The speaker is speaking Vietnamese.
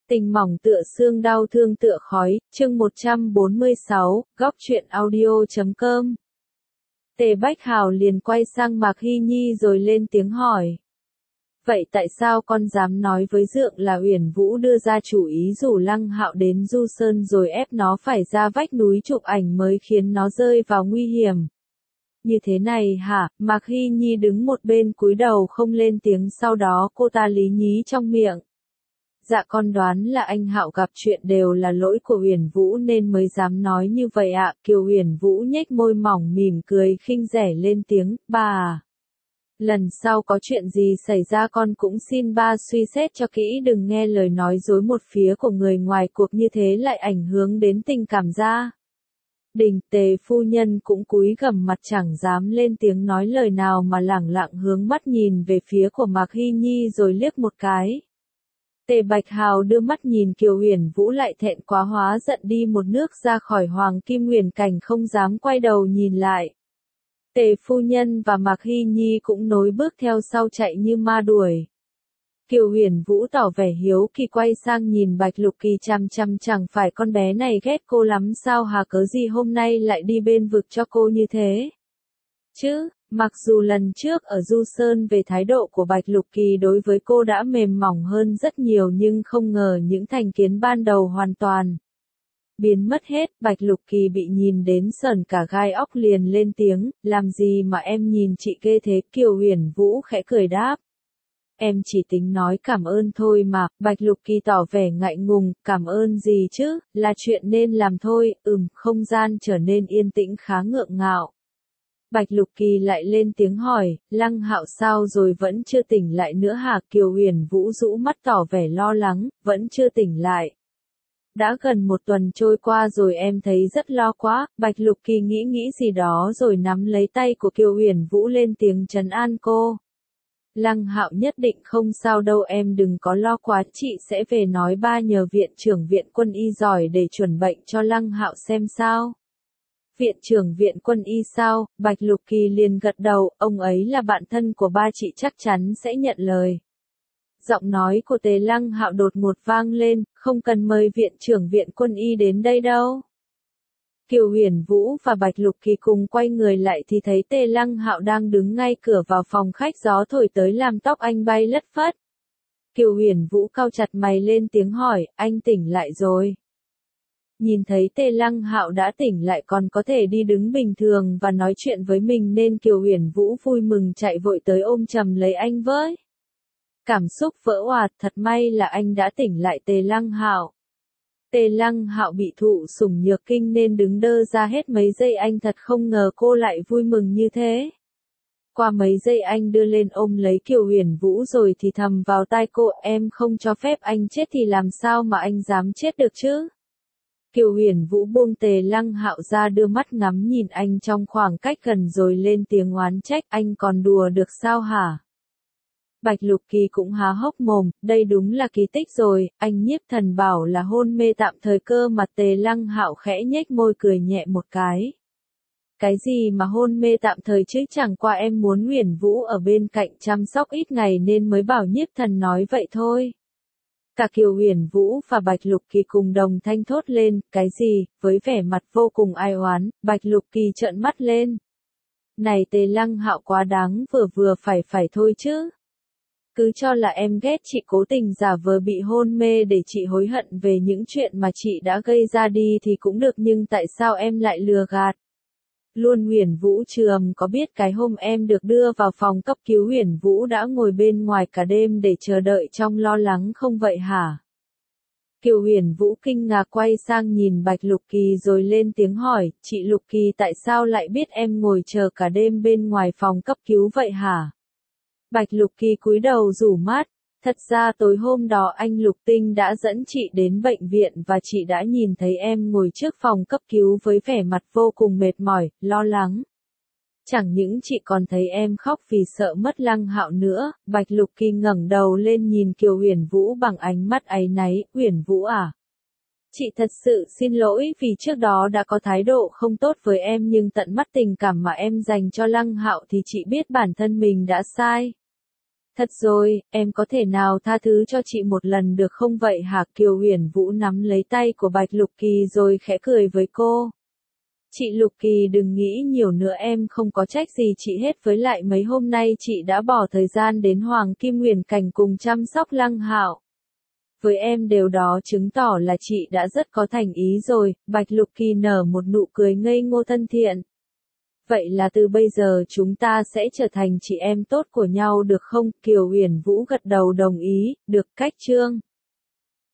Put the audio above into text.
Tình mỏng tựa xương đau thương tựa khói, chương 146, góc truyện audio.com. Tề Bách Hào liền quay sang Mạc Hy Nhi rồi lên tiếng hỏi. Vậy tại sao con dám nói với Dượng là Uyển Vũ đưa ra chủ ý rủ Lăng Hạo đến Du Sơn rồi ép nó phải ra vách núi chụp ảnh mới khiến nó rơi vào nguy hiểm? Như thế này hả? Mạc Hy Nhi đứng một bên cúi đầu không lên tiếng, sau đó cô ta lý nhí trong miệng. Dạ con đoán là anh Hạo gặp chuyện đều là lỗi của Uyển Vũ nên mới dám nói như vậy ạ. Kiều Uyển Vũ nhếch môi mỏng mỉm cười khinh rẻ lên tiếng, ba à. Lần sau có chuyện gì xảy ra con cũng xin ba suy xét cho kỹ, đừng nghe lời nói dối một phía của người ngoài cuộc như thế lại ảnh hưởng đến tình cảm gia đình. Tề phu nhân cũng cúi gằm mặt chẳng dám lên tiếng nói lời nào mà lẳng lặng hướng mắt nhìn về phía của Mạc Hy Nhi rồi liếc một cái. Tề Bạch Hào đưa mắt nhìn Kiều Uyển Vũ lại thẹn quá hóa giận đi một nước ra khỏi Hoàng Kim Nguyền Cảnh, không dám quay đầu nhìn lại. Tề phu nhân và Mạc Hy Nhi cũng nối bước theo sau chạy như ma đuổi. Kiều Uyển Vũ tỏ vẻ hiếu kỳ quay sang nhìn Bạch Lục Kỳ chằm chằm, chẳng phải con bé này ghét cô lắm sao hả, cớ gì hôm nay lại đi bên vực cho cô như thế? Chứ, mặc dù lần trước ở Du Sơn về thái độ của Bạch Lục Kỳ đối với cô đã mềm mỏng hơn rất nhiều, nhưng không ngờ những thành kiến ban đầu hoàn toàn biến mất hết. Bạch Lục Kỳ bị nhìn đến sởn cả gai óc liền lên tiếng, làm gì mà em nhìn chị ghê thế? Kiều Uyển Vũ khẽ cười đáp. Em chỉ tính nói cảm ơn thôi mà. Bạch Lục Kỳ tỏ vẻ ngại ngùng, cảm ơn gì chứ, là chuyện nên làm thôi. Không gian trở nên yên tĩnh khá ngượng ngạo. Bạch Lục Kỳ lại lên tiếng hỏi, Lăng Hạo sao rồi, vẫn chưa tỉnh lại nữa hả? Kiều Uyển Vũ rũ mắt tỏ vẻ lo lắng, vẫn chưa tỉnh lại. Đã gần một tuần trôi qua rồi, em thấy rất lo quá. Bạch Lục Kỳ nghĩ gì đó rồi nắm lấy tay của Kiều Uyển Vũ lên tiếng trấn an cô. Lăng Hạo nhất định không sao đâu, em đừng có lo quá, chị sẽ về nói ba nhờ viện trưởng viện quân y giỏi để chuẩn bệnh cho Lăng Hạo xem sao. Viện trưởng viện quân y sao? Bạch Lục Kỳ liền gật đầu, ông ấy là bạn thân của ba chị, chắc chắn sẽ nhận lời. Giọng nói của Tề Lăng Hạo đột ngột vang lên, không cần mời viện trưởng viện quân y đến đây đâu. Kiều Uyển Vũ và Bạch Lục Kỳ cùng quay người lại thì thấy Tề Lăng Hạo đang đứng ngay cửa vào phòng khách, gió thổi tới làm tóc anh bay lất phất. Kiều Uyển Vũ cau chặt mày lên tiếng hỏi, anh tỉnh lại rồi? Nhìn thấy Tề Lăng Hạo đã tỉnh lại còn có thể đi đứng bình thường và nói chuyện với mình nên Kiều Uyển Vũ vui mừng chạy vội tới ôm chầm lấy anh với cảm xúc vỡ òa, thật may là anh đã tỉnh lại Tề Lăng Hạo. Tề Lăng Hạo bị thụ sủng nhược kinh nên đứng đơ ra hết mấy giây, anh thật không ngờ cô lại vui mừng như thế. Qua mấy giây anh đưa lên ôm lấy Kiều Uyển Vũ rồi thì thầm vào tai cô, em không cho phép anh chết thì làm sao mà anh dám chết được chứ? Kiều Uyển Vũ buông Tề Lăng Hạo ra, đưa mắt ngắm nhìn anh trong khoảng cách gần rồi lên tiếng oán trách, anh còn đùa được sao hả? Bạch Lục Kỳ cũng há hốc mồm, đây đúng là kỳ tích rồi, anh Nhiếp Thần bảo là hôn mê tạm thời cơ mà. Tề Lăng Hạo khẽ nhếch môi cười nhẹ một cái. Cái gì mà hôn mê tạm thời chứ, chẳng qua em muốn Uyển Vũ ở bên cạnh chăm sóc ít ngày nên mới bảo Nhiếp Thần nói vậy thôi. Cả Kiều Uyển Vũ và Bạch Lục Kỳ cùng đồng thanh thốt lên, cái gì? Với vẻ mặt vô cùng ai oán, Bạch Lục Kỳ trợn mắt lên. Này Tề Lăng Hạo quá đáng, vừa phải thôi chứ. Cứ cho là em ghét chị, cố tình giả vờ bị hôn mê để chị hối hận về những chuyện mà chị đã gây ra đi thì cũng được, nhưng tại sao em lại lừa gạt luôn Uyển Vũ? Trường có biết cái hôm em được đưa vào phòng cấp cứu Uyển Vũ đã ngồi bên ngoài cả đêm để chờ đợi trong lo lắng không vậy hả? Kiều Uyển Vũ kinh ngạc quay sang nhìn Bạch Lục Kỳ rồi lên tiếng hỏi, chị Lục Kỳ tại sao lại biết em ngồi chờ cả đêm bên ngoài phòng cấp cứu vậy hả? Bạch Lục Kỳ cúi đầu rủ mắt, thật ra tối hôm đó anh Lục Tinh đã dẫn chị đến bệnh viện và chị đã nhìn thấy em ngồi trước phòng cấp cứu với vẻ mặt vô cùng mệt mỏi, lo lắng. Chẳng những chị còn thấy em khóc vì sợ mất Lăng Hạo nữa. Bạch Lục Kỳ ngẩng đầu lên nhìn Kiều Uyển Vũ bằng ánh mắt áy náy, Uyển Vũ à? Chị thật sự xin lỗi vì trước đó đã có thái độ không tốt với em, nhưng tận mắt tình cảm mà em dành cho Lăng Hạo thì chị biết bản thân mình đã sai. Thật rồi, em có thể nào tha thứ cho chị một lần được không vậy hả? Kiều Uyển Vũ nắm lấy tay của Bạch Lục Kỳ rồi khẽ cười với cô. Chị Lục Kỳ đừng nghĩ nhiều nữa, em không có trách gì chị hết, với lại mấy hôm nay chị đã bỏ thời gian đến Hoàng Kim Huyền Cảnh cùng chăm sóc Lăng Hạo. Với em điều đó chứng tỏ là chị đã rất có thành ý rồi. Bạch Lục Kỳ nở một nụ cười ngây ngô thân thiện. Vậy là từ bây giờ chúng ta sẽ trở thành chị em tốt của nhau được không? Kiều Uyển Vũ gật đầu đồng ý, được. Cách chương